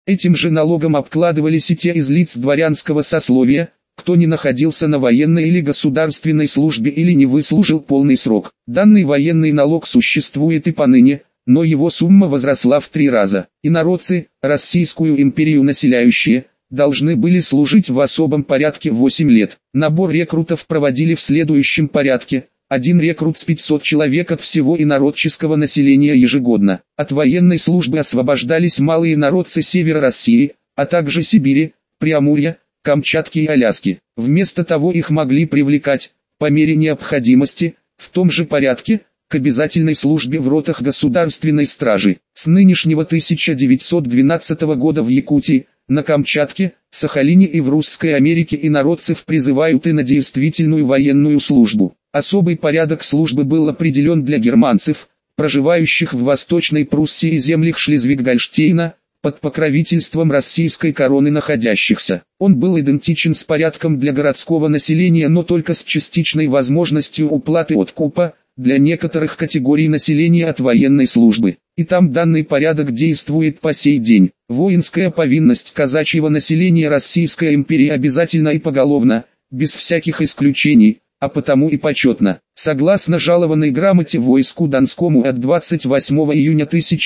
Этим же налогом обкладывались и те из лиц дворянского сословия, кто не находился на военной или государственной службе или не выслужил полный срок. Данный военный налог существует и поныне, но его сумма возросла в 3 раза. Инородцы, Российскую империю населяющие, должны были служить в особом порядке 8 лет. Набор рекрутов проводили в следующем порядке. Один рекрут с 500 человек от всего инородческого населения ежегодно. От военной службы освобождались малые инородцы севера России, а также Сибири, Преамурья, Камчатки и Аляски. Вместо того их могли привлекать, по мере необходимости, в том же порядке, к обязательной службе в ротах государственной стражи. С нынешнего 1912 года в Якутии, на Камчатке, Сахалине и в Русской Америке инородцев призывают и на действительную военную службу. Особый порядок службы был определен для германцев, проживающих в Восточной Пруссии и землях Шлезвиг-Гольштейна, под покровительством российской короны находящихся. Он был идентичен с порядком для городского населения, но только с частичной возможностью уплаты откупа для некоторых категорий населения от военной службы. И там данный порядок действует по сей день. Воинская повинность казачьего населения Российской империи обязательна и поголовна, без всяких исключений, а потому и почетно. Согласно жалованной грамоте войску Донскому от 28 июня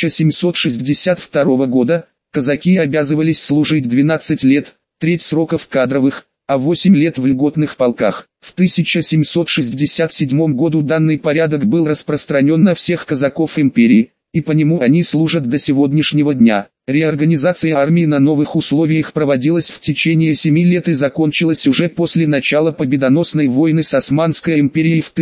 1762 года, казаки обязывались служить 12 лет, треть срока в кадровых, а 8 лет в льготных полках. В 1767 году данный порядок был распространен на всех казаков империи, и по нему они служат до сегодняшнего дня. Реорганизация армии на новых условиях проводилась в течение 7 лет и закончилась уже после начала победоносной войны с Османской империей в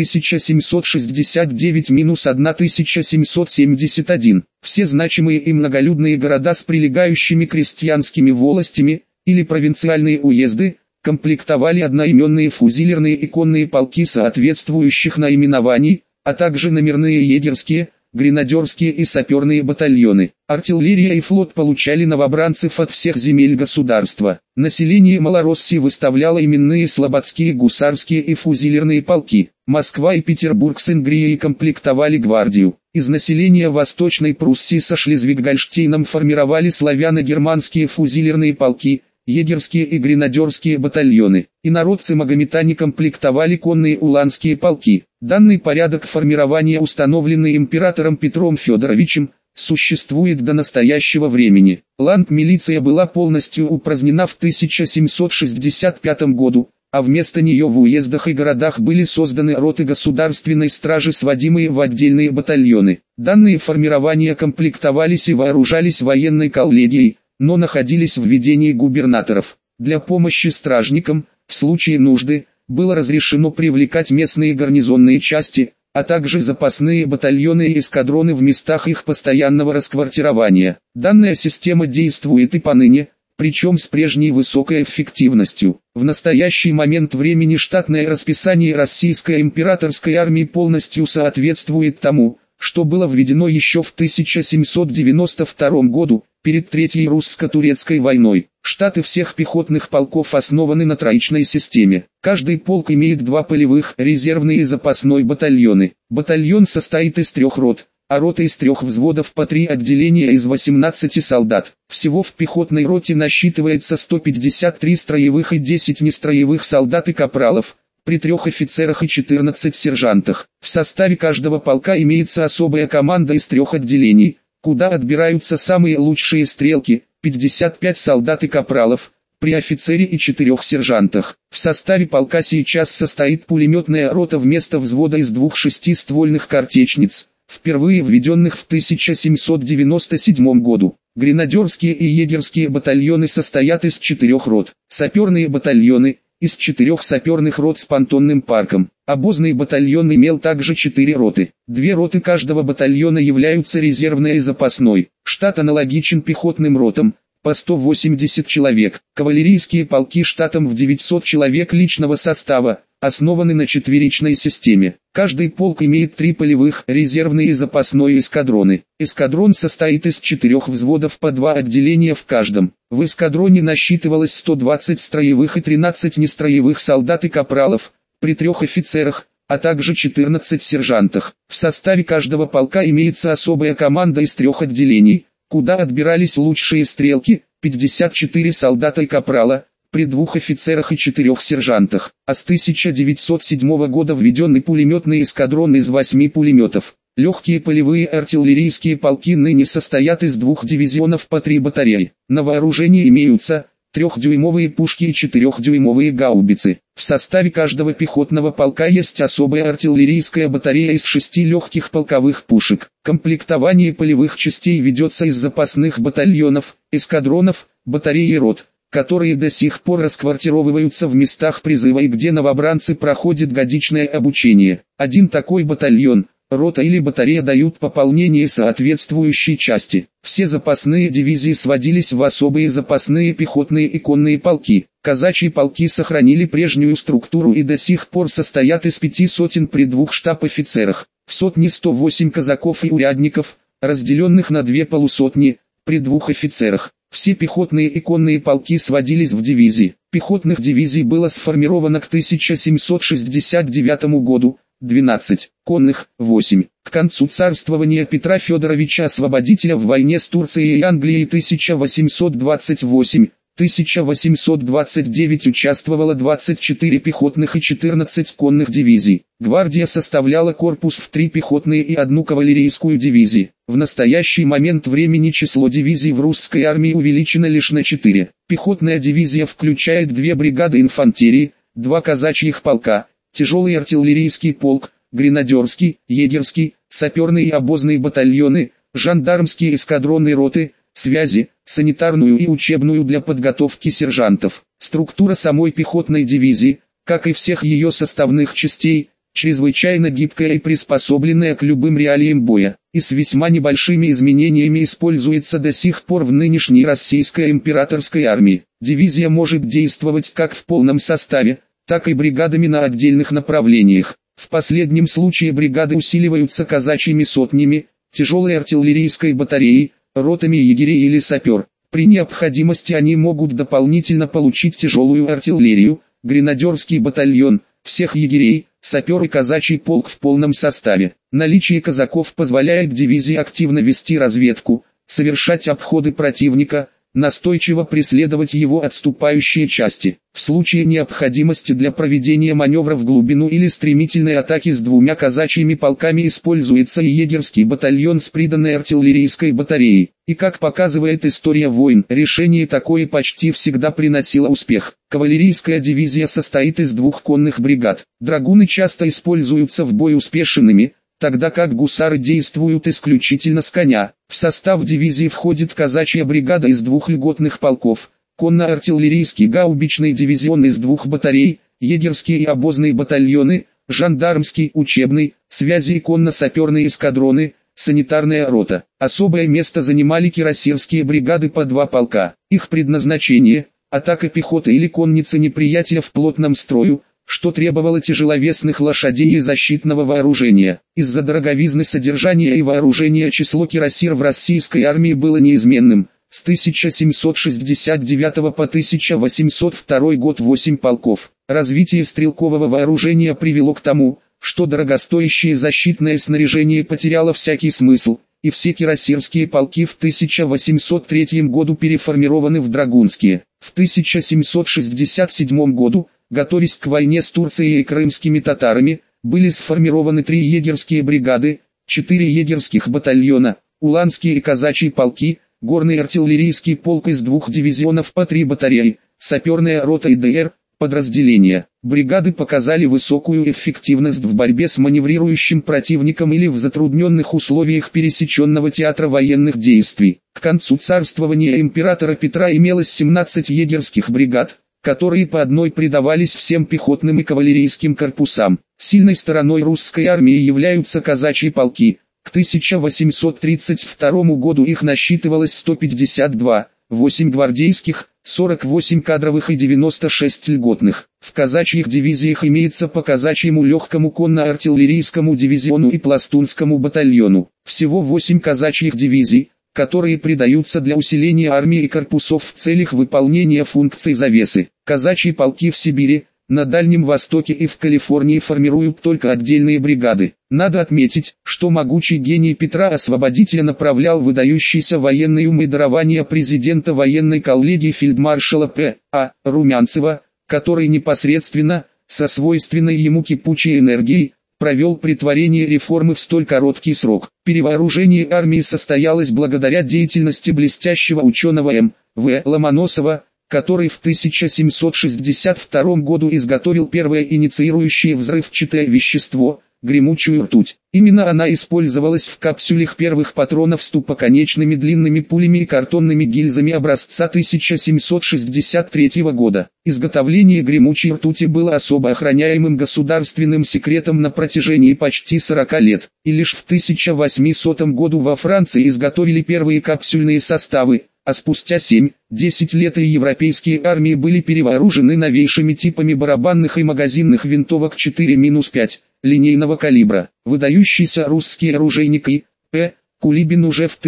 1769-1771. Все значимые и многолюдные города с прилегающими крестьянскими волостями, или провинциальные уезды, комплектовали одноименные фузилерные и конные полки соответствующих наименований, а также номерные егерские, гренадерские и саперные батальоны. Артиллерия и флот получали новобранцев от всех земель государства. Население Малороссии выставляло именные слободские гусарские и фузилерные полки. Москва и Петербург с Ингрией комплектовали гвардию. Из населения Восточной Пруссии со Шлезвиг-Гольштейном формировали славяно-германские фузилерные полки, егерские и гренадерские батальоны. Инородцы-магометане комплектовали конные уланские полки. Данный порядок формирования, установленный императором Петром Федоровичем, существует до настоящего времени. Ланд-милиция была полностью упразднена в 1765 году, а вместо нее в уездах и городах были созданы роты государственной стражи, сводимые в отдельные батальоны. Данные формирования комплектовались и вооружались военной коллегией, но находились в ведении губернаторов. Для помощи стражникам, в случае нужды, было разрешено привлекать местные гарнизонные части, а также запасные батальоны и эскадроны в местах их постоянного расквартирования. Данная система действует и поныне, причем с прежней высокой эффективностью. В настоящий момент времени штатное расписание Российской императорской армии полностью соответствует тому, что было введено еще в 1792 году, перед Третьей русско-турецкой войной. Штаты всех пехотных полков основаны на троичной системе. Каждый полк имеет 2 полевых, резервный и запасной батальоны. Батальон состоит из 3 рот, а рота из 3 взводов по 3 отделения из 18 солдат. Всего в пехотной роте насчитывается 153 строевых и 10 нестроевых солдат и капралов, при 3 офицерах и 14 сержантах. В составе каждого полка имеется особая команда из 3 отделений, куда отбираются самые лучшие стрелки, 55 солдат и капралов, при офицере и 4 сержантах. В составе полка сейчас состоит пулеметная рота вместо взвода из 2 шестиствольных картечниц, впервые введенных в 1797 году. Гренадерские и егерские батальоны состоят из 4 рот. Саперные батальоны – из 4 саперных рот с понтонным парком. Обозный батальон имел также 4 роты. 2 роты каждого батальона являются резервной и запасной. Штат аналогичен пехотным ротам, по 180 человек. Кавалерийские полки штатом в 900 человек личного состава, основаны на четверичной системе. Каждый полк имеет 3 полевых, резервные и запасной эскадроны. Эскадрон состоит из 4 взводов по 2 отделения в каждом. В эскадроне насчитывалось 120 строевых и 13 нестроевых солдат и капралов, при 3 офицерах, а также 14 сержантах. В составе каждого полка имеется особая команда из 3 отделений, куда отбирались лучшие стрелки, 54 солдата и капрала, при 2 офицерах и 4 сержантах. А с 1907 года введенный пулеметный эскадрон из 8 пулеметов. Легкие полевые артиллерийские полки ныне состоят из 2 дивизионов по 3 батареи. На вооружении имеются 3-дюймовые пушки и 4-дюймовые гаубицы. В составе каждого пехотного полка есть особая артиллерийская батарея из 6 легких полковых пушек. Комплектование полевых частей ведется из запасных батальонов, эскадронов, батарей и рот, которые до сих пор расквартировываются в местах призыва и где новобранцы проходят годичное обучение. Один такой батальон, рота или батарея дают пополнение соответствующей части. Все запасные дивизии сводились в особые запасные пехотные и конные полки. Казачьи полки сохранили прежнюю структуру и до сих пор состоят из 5 сотен при 2 штаб-офицерах. В сотне 108 казаков и урядников, разделенных на 2 полусотни, при 2 офицерах. Все пехотные и конные полки сводились в дивизии. Пехотных дивизий было сформировано к 1769 году, 12, конных – 8. К концу царствования Петра Федоровича Освободителя в войне с Турцией и Англией 1828-1829 участвовало 24 пехотных и 14 конных дивизий. Гвардия составляла корпус в 3 пехотные и 1 кавалерийскую дивизии. В настоящий момент времени число дивизий в русской армии увеличено лишь на 4. Пехотная дивизия включает 2 бригады инфантерии, 2 казачьих полка, тяжелый артиллерийский полк, гренадерский, егерский, саперный и обозные батальоны, жандармские эскадроны роты, связи, санитарную и учебную для подготовки сержантов. Структура самой пехотной дивизии, как и всех ее составных частей, чрезвычайно гибкая и приспособленная к любым реалиям боя, и с весьма небольшими изменениями используется до сих пор в нынешней российской императорской армии. Дивизия может действовать как в полном составе, так и бригадами на отдельных направлениях. В последнем случае бригады усиливаются казачьими сотнями, тяжелой артиллерийской батареей, ротами егерей или сапер. При необходимости они могут дополнительно получить тяжелую артиллерию, гренадерский батальон, всех егерей, сапер и казачий полк в полном составе. Наличие казаков позволяет дивизии активно вести разведку, совершать обходы противника, настойчиво преследовать его отступающие части. В случае необходимости для проведения маневра в глубину или стремительной атаки с 2 казачьими полками используется и егерский батальон с приданной артиллерийской батареей. И как показывает история войн, решение такое почти всегда приносило успех. Кавалерийская дивизия состоит из 2 конных бригад. Драгуны часто используются в бою спешенными, тогда как гусары действуют исключительно с коня. В состав дивизии входит казачья бригада из 2 льготных полков, конно-артиллерийский гаубичный дивизион из 2 батарей, егерские и обозные батальоны, жандармский, учебный, связи и конно-саперные эскадроны, санитарная рота. Особое место занимали кирасирские бригады по 2 полка. Их предназначение – атака пехоты или конницы неприятеля в плотном строю, что требовало тяжеловесных лошадей и защитного вооружения. Из-за дороговизны содержания и вооружения число кирасир в российской армии было неизменным. С 1769 по 1802 год 8 полков. Развитие стрелкового вооружения привело к тому, что дорогостоящее защитное снаряжение потеряло всякий смысл, и все кирасирские полки в 1803 году переформированы в драгунские. В 1767 году, готовясь к войне с Турцией и крымскими татарами, были сформированы 3 егерские бригады, 4 егерских батальона, уланские и казачьи полки, горный артиллерийский полк из 2 дивизионов по 3 батареи, саперная рота и ДР, подразделения. Бригады показали высокую эффективность в борьбе с маневрирующим противником или в затрудненных условиях пересеченного театра военных действий. К концу царствования императора Петра имелось 17 егерских бригад, которые по одной придавались всем пехотным и кавалерийским корпусам. Сильной стороной русской армии являются казачьи полки. К 1832 году их насчитывалось 152, 8 гвардейских, 48 кадровых и 96 льготных. В казачьих дивизиях имеется по казачьему легкому конно-артиллерийскому дивизиону и пластунскому батальону. Всего 8 казачьих дивизий, которые придаются для усиления армии и корпусов в целях выполнения функций завесы. Казачьи полки в Сибири, на Дальнем Востоке и в Калифорнии формируют только отдельные бригады. Надо отметить, что могучий гений Петра Освободителя направлял выдающийся военный ум и дарование президента военной коллегии фельдмаршала П.А. Румянцева, который непосредственно, со свойственной ему кипучей энергией, провел претворение реформы в столь короткий срок. Перевооружение армии состоялось благодаря деятельности блестящего ученого М.В. Ломоносова, который в 1762 году изготовил первое инициирующее взрывчатое вещество – гремучую ртуть. Именно она использовалась в капсулях первых патронов с тупоконечными длинными пулями и картонными гильзами образца 1763 года. Изготовление гремучей ртути было особо охраняемым государственным секретом на протяжении почти 40 лет, и лишь в 1800 году во Франции изготовили первые капсульные составы, а спустя 7-10 лет и европейские армии были перевооружены новейшими типами барабанных и магазинных винтовок 4-5 линейного калибра. Выдающийся русский оружейник И.П. Кулибин уже в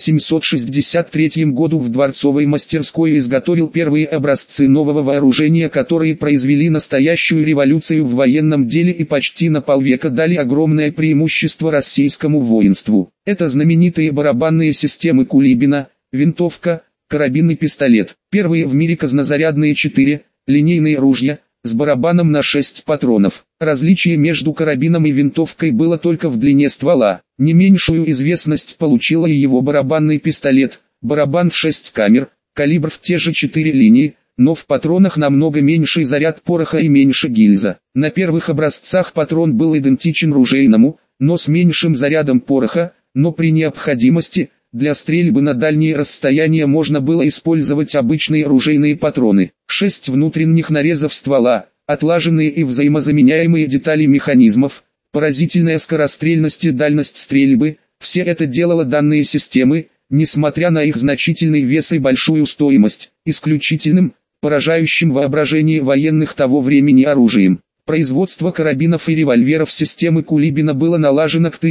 1763 году в дворцовой мастерской изготовил первые образцы нового вооружения, которые произвели настоящую революцию в военном деле и почти на полвека дали огромное преимущество российскому воинству. Это знаменитые барабанные системы Кулибина, винтовка, карабин и пистолет. Первые в мире казнозарядные 4-линейные ружья, с барабаном на 6 патронов. Различие между карабином и винтовкой было только в длине ствола. Не меньшую известность получила и его барабанный пистолет, барабан в 6 камер, калибр в те же 4 линии, но в патронах намного меньший заряд пороха и меньше гильза. На первых образцах патрон был идентичен ружейному, но с меньшим зарядом пороха, но при необходимости, для стрельбы на дальние расстояния можно было использовать обычные ружейные патроны. 6 внутренних нарезов ствола, отлаженные и взаимозаменяемые детали механизмов, поразительная скорострельность и дальность стрельбы – все это делало данные системы, несмотря на их значительный вес и большую стоимость, исключительным, поражающим воображение военных того времени оружием. Производство карабинов и револьверов системы Кулибина было налажено к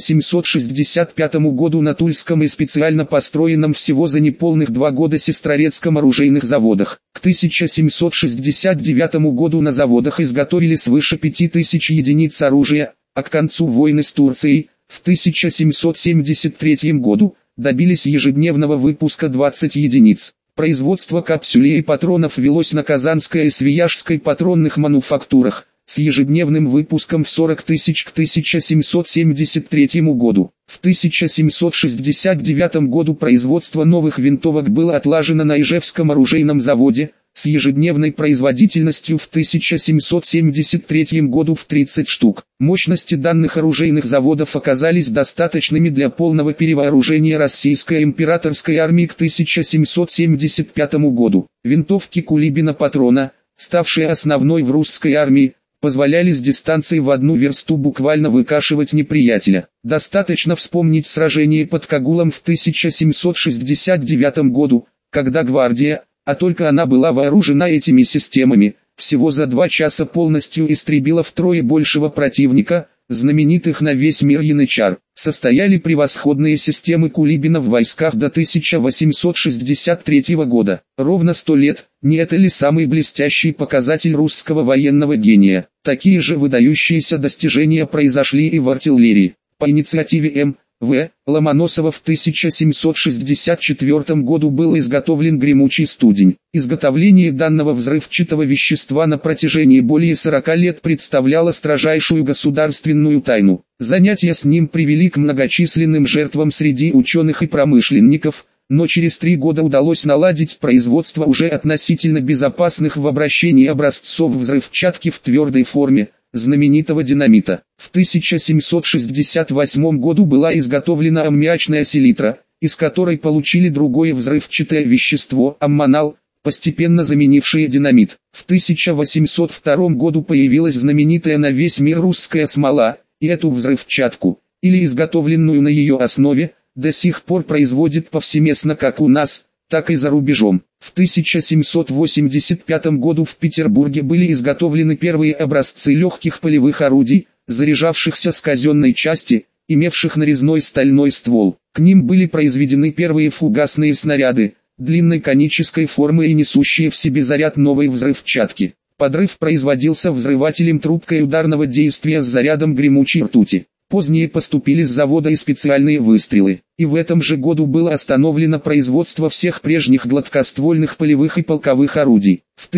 1765 году на Тульском и специально построенном всего за неполных 2 года Сестрорецком оружейных заводах. К 1769 году на заводах изготовили свыше 5000 единиц оружия, а к концу войны с Турцией, в 1773 году, добились ежедневного выпуска 20 единиц. Производство капсулей и патронов велось на Казанской и Свияжской патронных мануфактурах, с ежедневным выпуском в 40 тысяч к 1773 году. В 1769 году производство новых винтовок было отлажено на Ижевском оружейном заводе, с ежедневной производительностью в 1773 году в 30 штук. Мощности данных оружейных заводов оказались достаточными для полного перевооружения российской императорской армии к 1775 году. Винтовки Кулибина патрона, ставшие основной в русской армии, позволяли с дистанции в 1 версту буквально выкашивать неприятеля. Достаточно вспомнить сражение под Кагулом в 1769 году, когда гвардия, а только она была вооружена этими системами, всего за 2 часа полностью истребила втрое большего противника, знаменитых на весь мир янычар. Состояли превосходные системы Кулибина в войсках до 1863 года. Ровно 100 лет, не это ли самый блестящий показатель русского военного гения? Такие же выдающиеся достижения произошли и в артиллерии. По инициативе М.В. Ломоносова в 1764 году был изготовлен гремучий студень. Изготовление данного взрывчатого вещества на протяжении более 40 лет представляло строжайшую государственную тайну. Занятия с ним привели к многочисленным жертвам среди ученых и промышленников, но через 3 года удалось наладить производство уже относительно безопасных в обращении образцов взрывчатки в твердой форме, знаменитого динамита. В 1768 году была изготовлена аммиачная селитра, из которой получили другое взрывчатое вещество – аммонал, постепенно заменившее динамит. В 1802 году появилась знаменитая на весь мир русская смола, и эту взрывчатку, или изготовленную на ее основе, до сих пор производит повсеместно как у нас, так и за рубежом. В 1785 году в Петербурге были изготовлены первые образцы легких полевых орудий, заряжавшихся с казенной части, имевших нарезной стальной ствол. К ним были произведены первые фугасные снаряды, длинной конической формы и несущие в себе заряд новой взрывчатки. Подрыв производился взрывателем трубкой ударного действия с зарядом гремучей ртути. Позднее поступили с завода и специальные выстрелы, и в этом же году было остановлено производство всех прежних гладкоствольных полевых и полковых орудий. В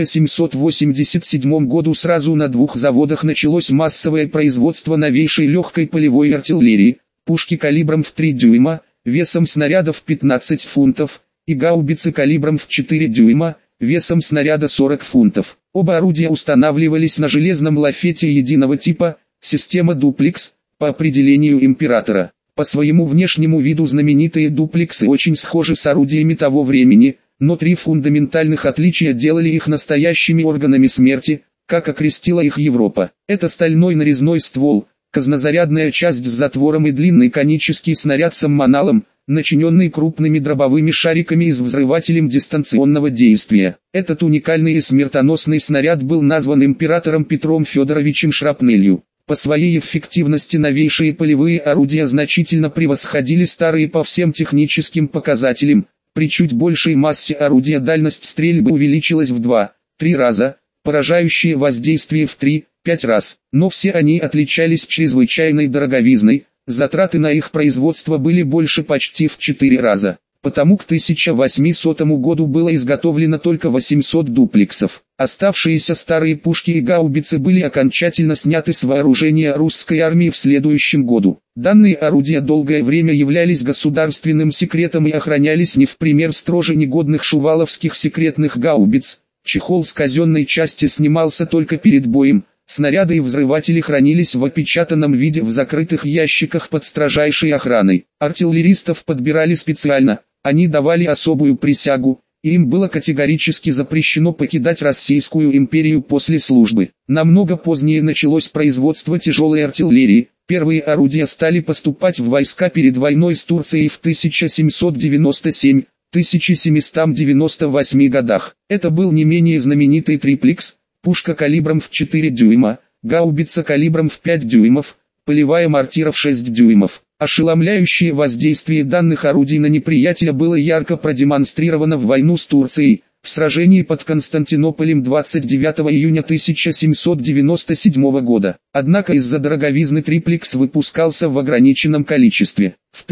1787 году сразу на 2 заводах началось массовое производство новейшей легкой полевой артиллерии, пушки калибром в 3 дюйма, весом снарядов 15 фунтов, и гаубицы калибром в 4 дюйма, весом снаряда 40 фунтов. Оба орудия устанавливались на железном лафете единого типа, система дуплекс, по определению императора. По своему внешнему виду знаменитые дуплексы очень схожи с орудиями того времени, но 3 фундаментальных отличия делали их настоящими органами смерти, как окрестила их Европа. Это стальной нарезной ствол, казнозарядная часть с затвором и длинный конический снаряд с аммоналом, начиненный крупными дробовыми шариками и с взрывателем дистанционного действия. Этот уникальный и смертоносный снаряд был назван императором Петром Федоровичем шрапнелью. По своей эффективности новейшие полевые орудия значительно превосходили старые по всем техническим показателям. При чуть большей массе орудия дальность стрельбы увеличилась в 2-3 раза, поражающее воздействие в 3-5 раз. Но все они отличались чрезвычайной дороговизной, затраты на их производство были больше почти в 4 раза. Потому к 1800 году было изготовлено только 800 дуплексов. Оставшиеся старые пушки и гаубицы были окончательно сняты с вооружения русской армии в следующем году. Данные орудия долгое время являлись государственным секретом и охранялись не в пример строже негодных шуваловских секретных гаубиц. Чехол с казенной части снимался только перед боем. Снаряды и взрыватели хранились в опечатанном виде в закрытых ящиках под строжайшей охраной. Артиллеристов подбирали специально, они давали особую присягу, и им было категорически запрещено покидать Российскую империю после службы. Намного позднее началось производство тяжелой артиллерии. Первые орудия стали поступать в войска перед войной с Турцией в 1797-1798 годах. Это был не менее знаменитый триплекс, пушка калибром в 4 дюйма, гаубица калибром в 5 дюймов, полевая мортира в 6 дюймов. Ошеломляющее воздействие данных орудий на неприятеля было ярко продемонстрировано в войну с Турцией, в сражении под Константинополем 29 июня 1797 года. Однако из-за дороговизны триплекс выпускался в ограниченном количестве. В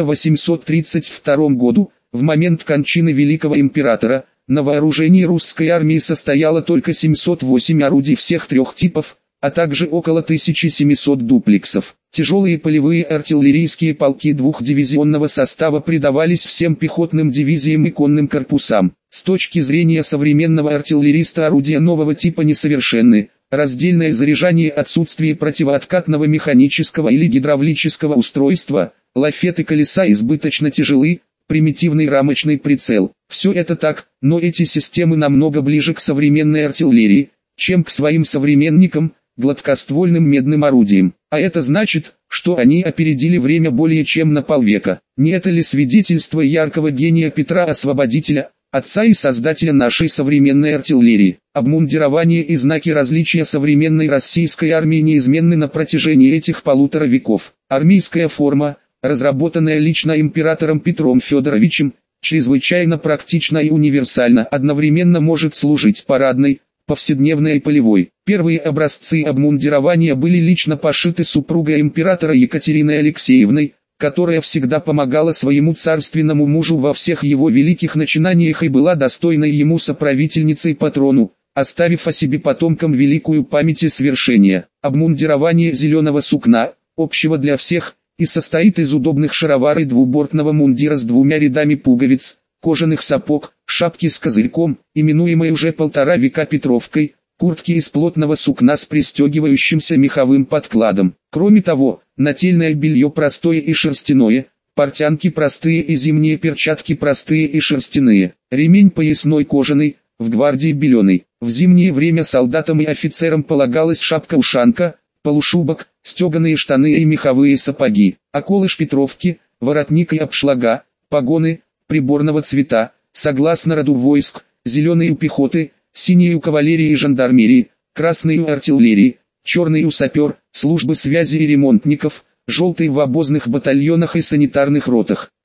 1832 году, в момент кончины великого императора, на вооружении русской армии состояло только 708 орудий всех 3 типов, а также около 1700 дуплексов. Тяжелые полевые артиллерийские полки двухдивизионного состава придавались всем пехотным дивизиям и конным корпусам. С точки зрения современного артиллериста орудия нового типа несовершенны. Раздельное заряжание, отсутствие противооткатного механического или гидравлического устройства, лафеты колеса избыточно тяжелы, примитивный рамочный прицел. Все это так, но эти системы намного ближе к современной артиллерии, чем к своим современникам, гладкоствольным медным орудиям. А это значит, что они опередили время более чем на полвека. Не это ли свидетельство яркого гения Петра Освободителя, отца и создателя нашей современной артиллерии? Обмундирование и знаки различия современной российской армии неизменны на протяжении этих 1,5 веков. Армейская форма, разработанная лично императором Петром Федоровичем, чрезвычайно практична и универсальна, одновременно может служить парадной, повседневной и полевой. Первые образцы обмундирования были лично пошиты супругой императора Екатериной Алексеевной, которая всегда помогала своему царственному мужу во всех его великих начинаниях и была достойной ему соправительницей патрону, оставив о себе потомкам великую память и свершения. Обмундирование зеленого сукна, общего для всех, и состоит из удобных шаровар и двубортного мундира с 2 рядами пуговиц, кожаных сапог, шапки с козырьком, именуемой уже 1,5 века Петровкой, куртки из плотного сукна с пристегивающимся меховым подкладом. Кроме того, нательное белье простое и шерстяное, портянки простые и зимние перчатки простые и шерстяные, ремень поясной кожаный, в гвардии беленый. В зимнее время солдатам и офицерам полагалась шапка-ушанка, полушубок, стеганые штаны и меховые сапоги, околыш Петровки, воротник и обшлага, погоны, приборного цвета, согласно роду войск, зеленые у пехоты, синие у кавалерии и жандармерии, красные у артиллерии, черные у сапер, службы связи и ремонтников, желтые в обозных батальонах и санитарных ротах.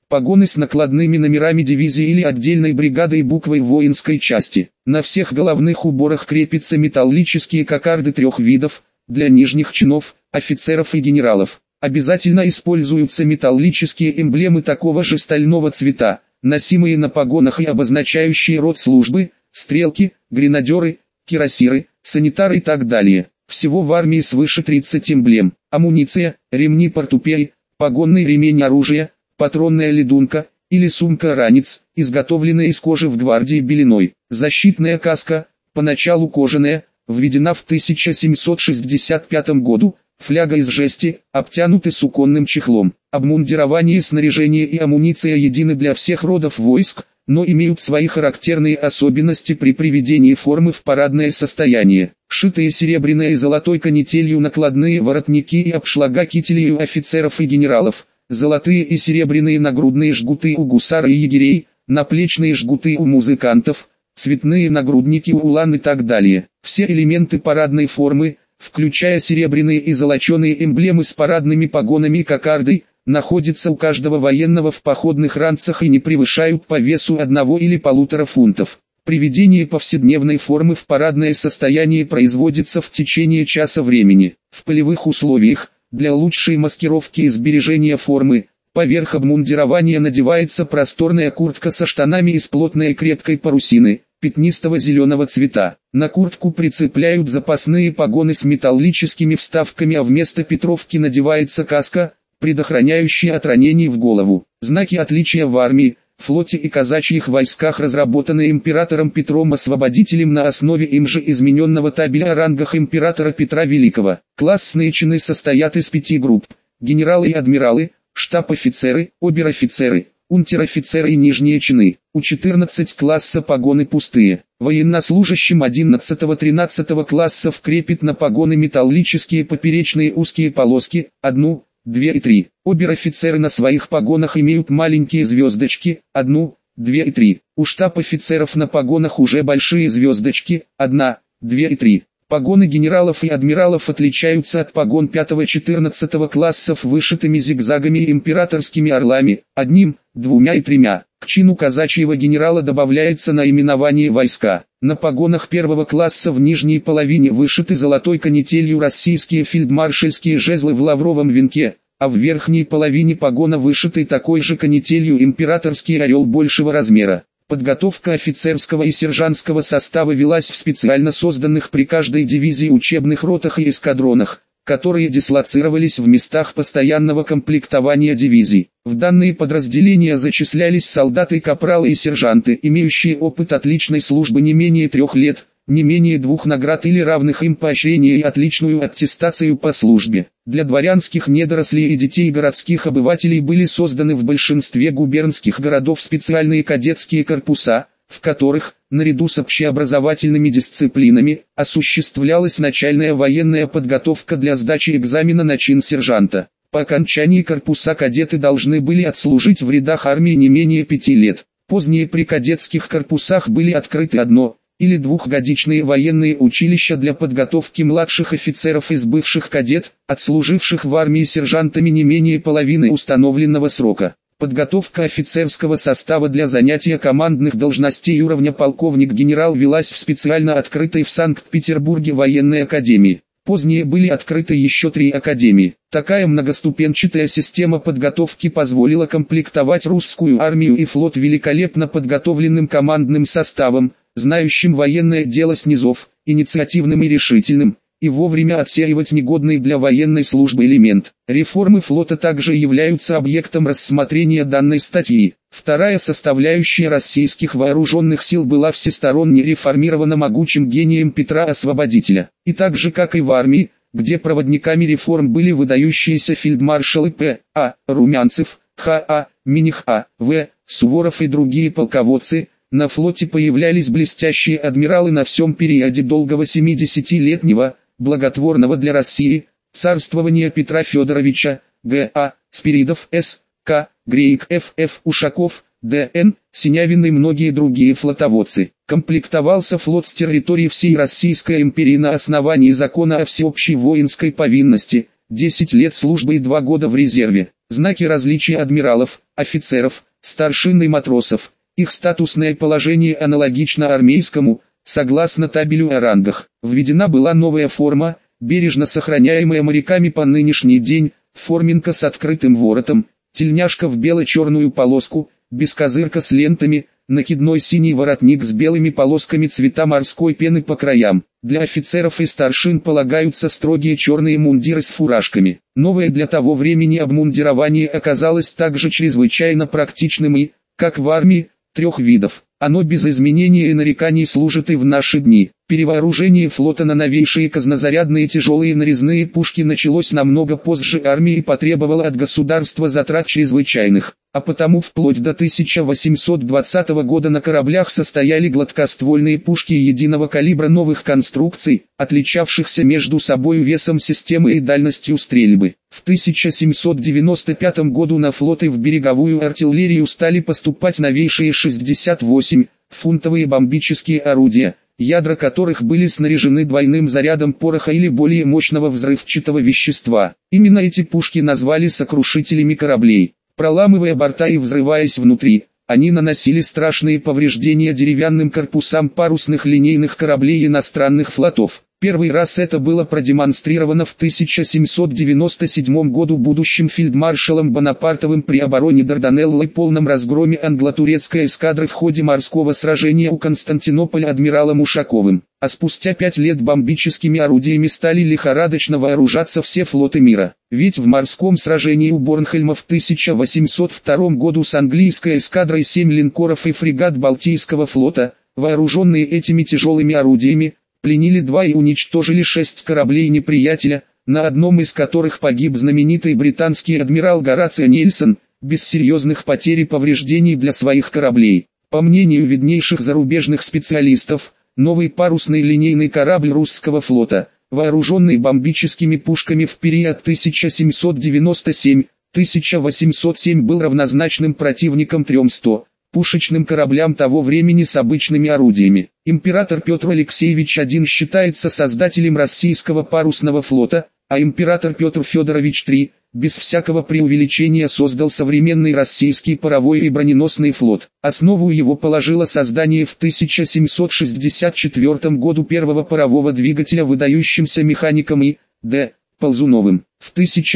Погоны с накладными номерами дивизии или отдельной бригадой буквой воинской части. На всех головных уборах крепятся металлические кокарды 3 видов, для нижних чинов, офицеров и генералов. Обязательно используются металлические эмблемы такого же стального цвета, носимые на погонах и обозначающие род службы, стрелки, гренадеры, кирасиры, санитары и так далее. Всего в армии свыше 30 эмблем. Амуниция, ремни портупеи, погонный ремень оружия, патронная ледунка или сумка-ранец, изготовленная из кожи в гвардии беленой. Защитная каска, поначалу кожаная, введена в 1765 году, фляга из жести, обтянуты суконным чехлом. Обмундирование, снаряжение и амуниция едины для всех родов войск, но имеют свои характерные особенности при приведении формы в парадное состояние. Шитые серебряной и золотой канителью накладные воротники и обшлага кителей у офицеров и генералов, золотые и серебряные нагрудные жгуты у гусар и егерей, наплечные жгуты у музыкантов, цветные нагрудники у улан и так далее. Все элементы парадной формы, включая серебряные и золоченые эмблемы с парадными погонами и кокардой, находятся у каждого военного в походных ранцах и не превышают по весу 1 или 1,5 фунтов. Приведение повседневной формы в парадное состояние производится в течение часа времени. В полевых условиях, для лучшей маскировки и сбережения формы, поверх обмундирования надевается просторная куртка со штанами из плотной и крепкой парусины, пятнистого зеленого цвета. На куртку прицепляют запасные погоны с металлическими вставками, а вместо петровки надевается каска, предохраняющая от ранений в голову. Знаки отличия в армии, флоте и казачьих войсках разработаны императором Петром Освободителем на основе им же измененного табеля о рангах императора Петра Великого. Классные чины состоят из 5 групп: генералы и адмиралы, штаб-офицеры, обер-офицеры, унтер-офицеры и нижние чины. У 14 класса погоны пустые. Военнослужащим 11-13 классов крепят на погоны металлические поперечные узкие полоски, 1, 2 и 3. Обер-офицеры на своих погонах имеют маленькие звездочки, 1, 2 и 3. У штаб-офицеров на погонах уже большие звездочки, 1, 2 и 3. Погоны генералов и адмиралов отличаются от погон 5-14 классов вышитыми зигзагами и императорскими орлами, 1, 2 и 3. К чину казачьего генерала добавляется наименование войска. На погонах 1 класса в нижней половине вышиты золотой канителью российские фельдмаршальские жезлы в лавровом венке, а в верхней половине погона вышитый такой же канителью императорский орел большего размера. Подготовка офицерского и сержантского состава велась в специально созданных при каждой дивизии учебных ротах и эскадронах, которые дислоцировались в местах постоянного комплектования дивизий. В данные подразделения зачислялись солдаты, капралы и сержанты, имеющие опыт отличной службы не менее 3 лет, не менее 2 наград или равных им поощрений и отличную аттестацию по службе. Для дворянских недорослей и детей городских обывателей были созданы в большинстве губернских городов специальные кадетские корпуса, в которых, наряду с общеобразовательными дисциплинами, осуществлялась начальная военная подготовка для сдачи экзамена на чин сержанта. По окончании корпуса кадеты должны были отслужить в рядах армии не менее 5 лет. Позднее при кадетских корпусах были открыты 1- или 2-годичные военные училища для подготовки младших офицеров из бывших кадет, отслуживших в армии сержантами не менее половины установленного срока. Подготовка офицерского состава для занятия командных должностей уровня полковник-генерал велась в специально открытой в Санкт-Петербурге военной академии. Позднее были открыты еще 3 академии. Такая многоступенчатая система подготовки позволила комплектовать русскую армию и флот великолепно подготовленным командным составом, знающим военное дело с низов, инициативным и решительным, и вовремя отсеивать негодный для военной службы элемент. Реформы флота также являются объектом рассмотрения данной статьи. Вторая составляющая российских вооруженных сил была всесторонне реформирована могучим гением Петра Освободителя. И так же как и в армии, где проводниками реформ были выдающиеся фельдмаршалы П.А. Румянцев, Х.А. Миних, А.В. Суворов и другие полководцы, на флоте появлялись блестящие адмиралы на всем периоде долгого 70-летнего, благотворного для России, царствования Петра Федоровича, Г.А. Спиридов, С.К. Грейк, Ф.Ф. Ушаков, Д.Н. Синявин и многие другие флотоводцы. Комплектовался флот с территории всей Российской империи на основании закона о всеобщей воинской повинности, 10 лет службы и 2 года в резерве. Знаки различия адмиралов, офицеров, старшин и матросов. Их статусное положение аналогично армейскому, согласно табелю о рангах. Введена была новая форма, бережно сохраняемая моряками по нынешний день, форменка с открытым воротом, тельняшка в бело-черную полоску, без козырка с лентами, накидной синий воротник с белыми полосками цвета морской пены по краям. Для офицеров и старшин полагаются строгие черные мундиры с фуражками. Новое для того времени обмундирование оказалось также чрезвычайно практичным и, как в армии, 3 видов. Оно без изменений и нареканий служит и в наши дни. Перевооружение флота на новейшие казнозарядные тяжелые нарезные пушки началось намного позже армии и потребовало от государства затрат чрезвычайных, а потому вплоть до 1820 года на кораблях состояли гладкоствольные пушки единого калибра новых конструкций, отличавшихся между собой весом системы и дальностью стрельбы. В 1795 году на флот и в береговую артиллерию стали поступать новейшие 68-фунтовые бомбические орудия, ядра которых были снаряжены двойным зарядом пороха или более мощного взрывчатого вещества. Именно эти пушки назвали сокрушителями кораблей. Проламывая борта и взрываясь внутри, они наносили страшные повреждения деревянным корпусам парусных линейных кораблей иностранных флотов. Первый раз это было продемонстрировано в 1797 году будущим фельдмаршалом Бонапартовым при обороне Дарданеллы и полном разгроме англо-турецкой эскадры в ходе морского сражения у Константинополя адмиралом Ушаковым. А спустя 5 лет бомбическими орудиями стали лихорадочно вооружаться все флоты мира. Ведь в морском сражении у Борнхельма в 1802 году с английской эскадрой 7 линкоров и фрегат Балтийского флота, вооруженные этими тяжелыми орудиями, пленили 2 и уничтожили 6 кораблей неприятеля, на одном из которых погиб знаменитый британский адмирал Горацио Нельсон, без серьезных потерь и повреждений для своих кораблей. По мнению виднейших зарубежных специалистов, новый парусный линейный корабль русского флота, вооруженный бомбическими пушками в период 1797-1807 был равнозначным противником 300 пушечным кораблям того времени с обычными орудиями. Император Петр Алексеевич I считается создателем российского парусного флота, а император Петр Федорович III, без всякого преувеличения, создал современный российский паровой и броненосный флот. Основу его положило создание в 1764 году первого парового двигателя выдающимся механиком И.Д. Ползуновым. В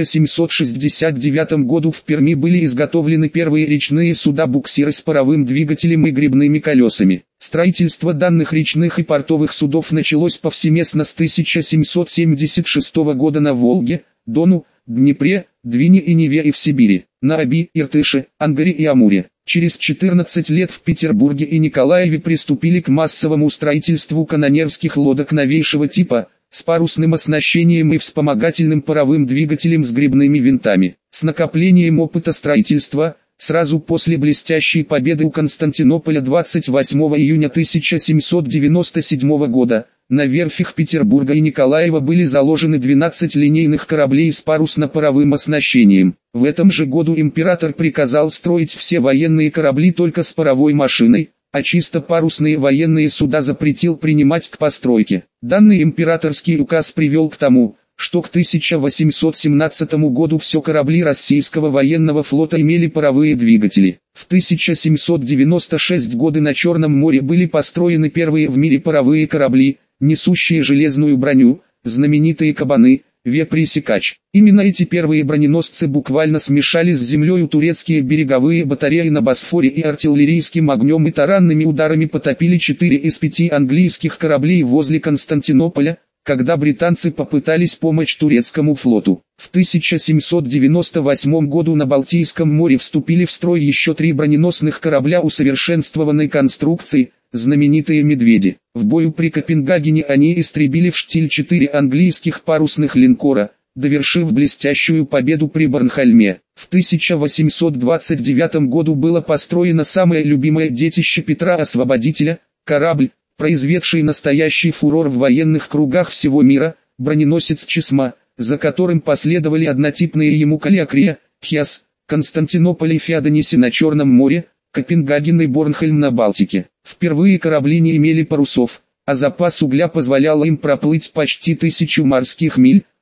1769 году в Перми были изготовлены первые речные суда-буксиры с паровым двигателем и гребными колесами. Строительство данных речных и портовых судов началось повсеместно с 1776 года на Волге, Дону, Днепре, Двине и Неве и в Сибири, на Оби, Иртыше, Ангаре и Амуре. Через 14 лет в Петербурге и Николаеве приступили к массовому строительству канонерских лодок новейшего типа, с парусным оснащением и вспомогательным паровым двигателем с гребными винтами. С накоплением опыта строительства, сразу после блестящей победы у Константинополя 28 июня 1797 года, на верфях Петербурга и Николаева были заложены 12 линейных кораблей с парусно-паровым оснащением. В этом же году император приказал строить все военные корабли только с паровой машиной, а чисто парусные военные суда запретил принимать к постройке. Данный императорский указ привел к тому, что к 1817 году все корабли российского военного флота имели паровые двигатели. В 1796 годы на Черном море были построены первые в мире паровые корабли, несущие железную броню, знаменитые кабаны, вепрь и сикач. Именно эти первые броненосцы буквально смешали с землей турецкие береговые батареи на Босфоре и артиллерийским огнем и таранными ударами потопили 4 из 5 английских кораблей возле Константинополя, когда британцы попытались помочь турецкому флоту. В 1798 году на Балтийском море вступили в строй еще 3 броненосных корабля усовершенствованной конструкции, знаменитые «Медведи». В бою при Копенгагене они истребили в штиль 4 английских парусных линкора, довершив блестящую победу при Борнхольме. В 1829 году было построено самое любимое детище Петра Освободителя, корабль, произведший настоящий фурор в военных кругах всего мира, броненосец Чесма, за которым последовали однотипные ему Калиакрия, Хиас, Константинополь и Феодосия на Черном море, Копенгаген и Борнхольм на Балтике. Впервые корабли не имели парусов, а запас угля позволял им проплыть почти 1000 морских миль,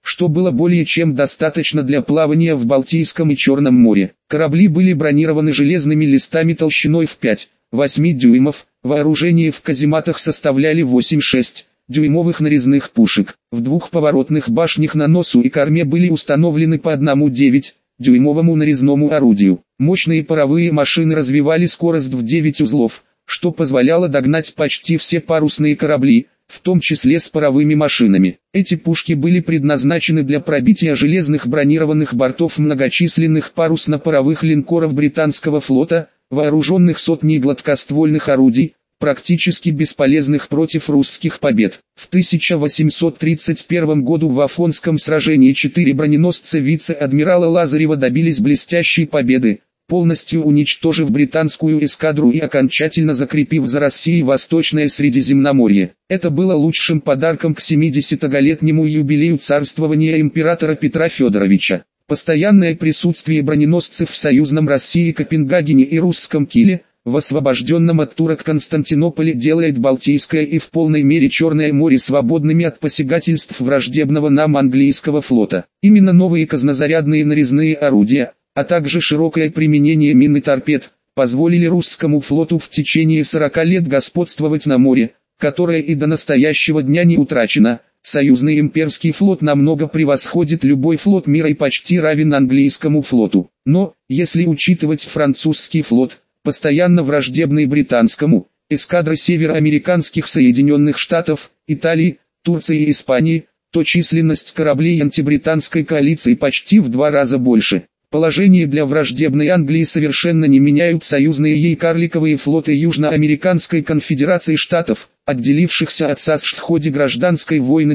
что было более чем достаточно для плавания в Балтийском и Черном море. Корабли были бронированы железными листами толщиной в 5-8 дюймов, вооружение в казематах составляли 8-6 дюймовых нарезных пушек. В двух поворотных башнях на носу и корме были установлены по одному 9-дюймовому нарезному орудию. Мощные паровые машины развивали скорость в 9 узлов, что позволяло догнать почти все парусные корабли, в том числе с паровыми машинами. Эти пушки были предназначены для пробития железных бронированных бортов многочисленных парусно-паровых линкоров британского флота, вооруженных сотней гладкоствольных орудий, практически бесполезных против русских побед. В 1831 году в Афонском сражении 4 броненосца вице-адмирала Лазарева добились блестящей победы, полностью уничтожив британскую эскадру и окончательно закрепив за Россией Восточное Средиземноморье. Это было лучшим подарком к 70-летнему юбилею царствования императора Петра Федоровича. Постоянное присутствие броненосцев в союзном России Копенгагене и русском Киле, в освобожденном от турок Константинополе, делает Балтийское и в полной мере Черное море свободными от посягательств враждебного нам английского флота. Именно новые казнозарядные нарезные орудия, а также широкое применение мин и торпед, позволили русскому флоту в течение 40 лет господствовать на море, которое и до настоящего дня не утрачено. Союзный имперский флот намного превосходит любой флот мира и почти равен английскому флоту. Но, если учитывать французский флот, постоянно враждебный британскому, эскадра североамериканских Соединенных Штатов, Италии, Турции и Испании, то численность кораблей антибританской коалиции почти в 2 раза больше. Положение для враждебной Англии совершенно не меняют союзные ей карликовые флоты Южноамериканской конфедерации штатов, отделившихся от САСШ в ходе гражданской войны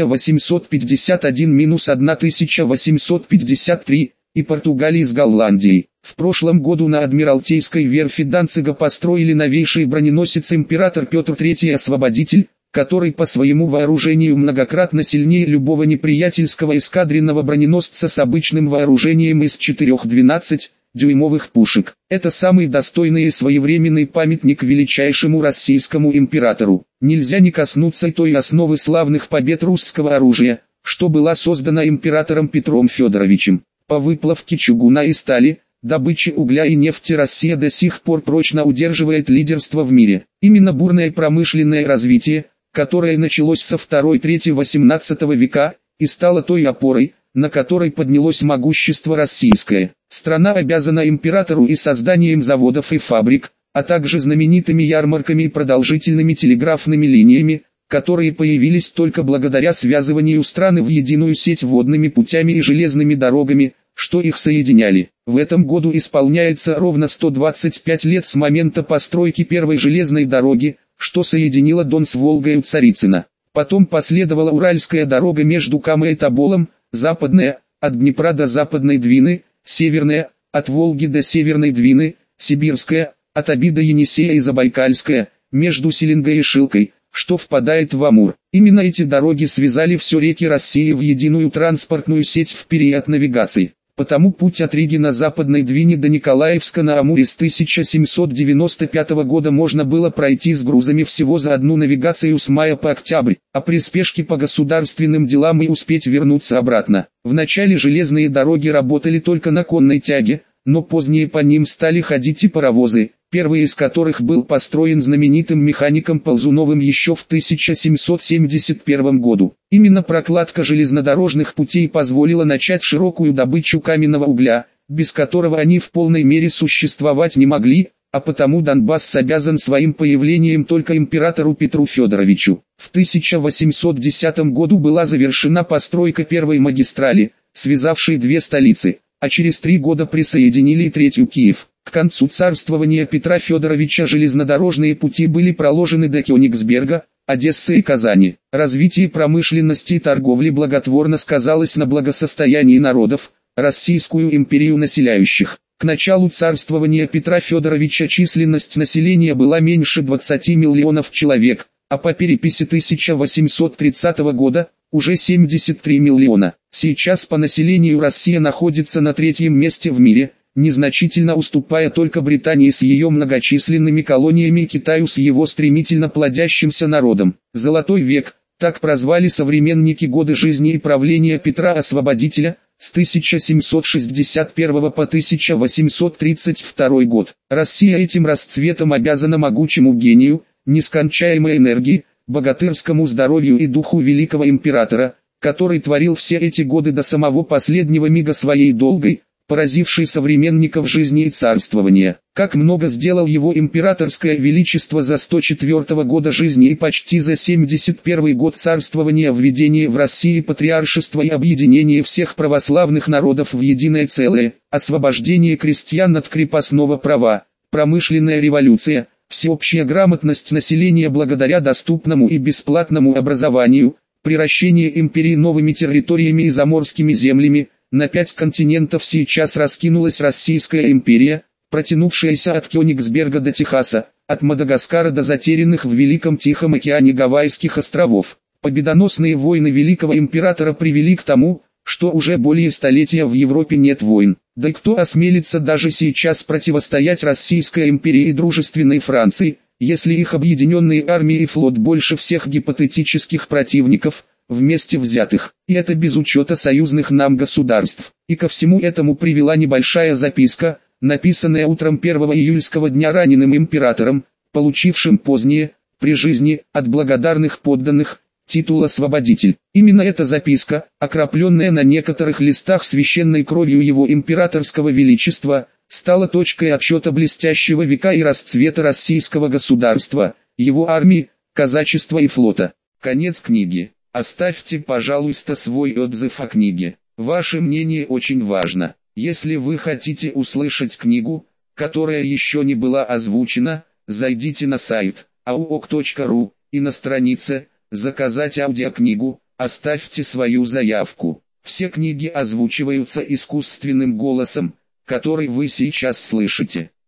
1851-1853, и Португалии с Голландией. В прошлом году на Адмиралтейской верфи Данцига построили новейший броненосец император Петр III Освободитель, который по своему вооружению многократно сильнее любого неприятельского эскадренного броненосца с обычным вооружением из 4 12-дюймовых пушек. Это самый достойный и своевременный памятник величайшему российскому императору. Нельзя не коснуться и той основы славных побед русского оружия, что была создана императором Петром Федоровичем. По выплавке чугуна и стали, добыче угля и нефти Россия до сих пор прочно удерживает лидерство в мире. Именно бурное промышленное развитие, которое началось со 2-3 XVIII века, и стало той опорой, на которой поднялось могущество российское. Страна обязана императору и созданием заводов и фабрик, а также знаменитыми ярмарками и продолжительными телеграфными линиями, которые появились только благодаря связыванию страны в единую сеть водными путями и железными дорогами, что их соединяли. В этом году исполняется ровно 125 лет с момента постройки первой железной дороги, что соединила Дон с Волгой у Царицына. Потом последовала Уральская дорога между Камой и Тоболом, западная, от Днепра до Западной Двины, северная, от Волги до Северной Двины, сибирская, от Оби до Енисея и Забайкальская, между Селингой и Шилкой, что впадает в Амур. Именно эти дороги связали все реки России в единую транспортную сеть в период навигации. Потому путь от Риги на Западной Двине до Николаевска на Амуре с 1795 года можно было пройти с грузами всего за одну навигацию с мая по октябрь, а при спешке по государственным делам и успеть вернуться обратно. Вначале железные дороги работали только на конной тяге, но позднее по ним стали ходить и паровозы, первый из которых был построен знаменитым механиком Ползуновым еще в 1771 году. Именно прокладка железнодорожных путей позволила начать широкую добычу каменного угля, без которого они в полной мере существовать не могли, а потому Донбасс обязан своим появлением только императору Петру Федоровичу. В 1810 году была завершена постройка первой магистрали, связавшей две столицы, а через 3 года присоединили и третью Киев. К концу царствования Петра Федоровича железнодорожные пути были проложены до Кёнигсберга, Одессы и Казани. Развитие промышленности и торговли благотворно сказалось на благосостоянии народов, Российскую империю населяющих. К началу царствования Петра Федоровича численность населения была меньше 20 миллионов человек, а по переписи 1830 года уже 73 миллиона. Сейчас по населению Россия находится на 3-м месте в мире, незначительно уступая только Британии с ее многочисленными колониями и Китаю с его стремительно плодящимся народом. Золотой век, Так прозвали современники годы жизни и правления Петра Освободителя, с 1761 по 1832 год. Россия этим расцветом обязана могучему гению, нескончаемой энергии, богатырскому здоровью и духу великого императора, который творил все эти годы до самого последнего мига своей долгой, поразившей современников жизни и царствования. Как много сделал его императорское величество за 104 года жизни и почти за 71 год царствования, введение в России патриаршества и объединение всех православных народов в единое целое, освобождение крестьян от крепостного права, промышленная революция, всеобщая грамотность населения благодаря доступному и бесплатному образованию, приращение империи новыми территориями и заморскими землями. На 5 континентов сейчас раскинулась Российская империя, протянувшаяся от Кёнигсберга до Техаса, от Мадагаскара до затерянных в Великом Тихом океане Гавайских островов. Победоносные войны великого императора привели к тому, что уже более столетия в Европе нет войн. Да и кто осмелится даже сейчас противостоять Российской империи и дружественной Франции, если их объединенные армии и флот больше всех гипотетических противников, вместе взятых, и это без учета союзных нам государств. И ко всему этому привела небольшая записка, написанная утром 1 июльского дня раненым императором, получившим позднее, при жизни, от благодарных подданных, титул «Освободитель». Именно эта записка, окропленная на некоторых листах священной кровью его императорского величества, стала точкой отсчета блестящего века и расцвета российского государства, его армии, казачества и флота. Конец книги. Оставьте, пожалуйста, свой отзыв о книге. Ваше мнение очень важно. Если вы хотите услышать книгу, которая еще не была озвучена, зайдите на сайт auok.ru и на странице «Заказать аудиокнигу», оставьте свою заявку. Все книги озвучиваются искусственным голосом, который вы сейчас слышите.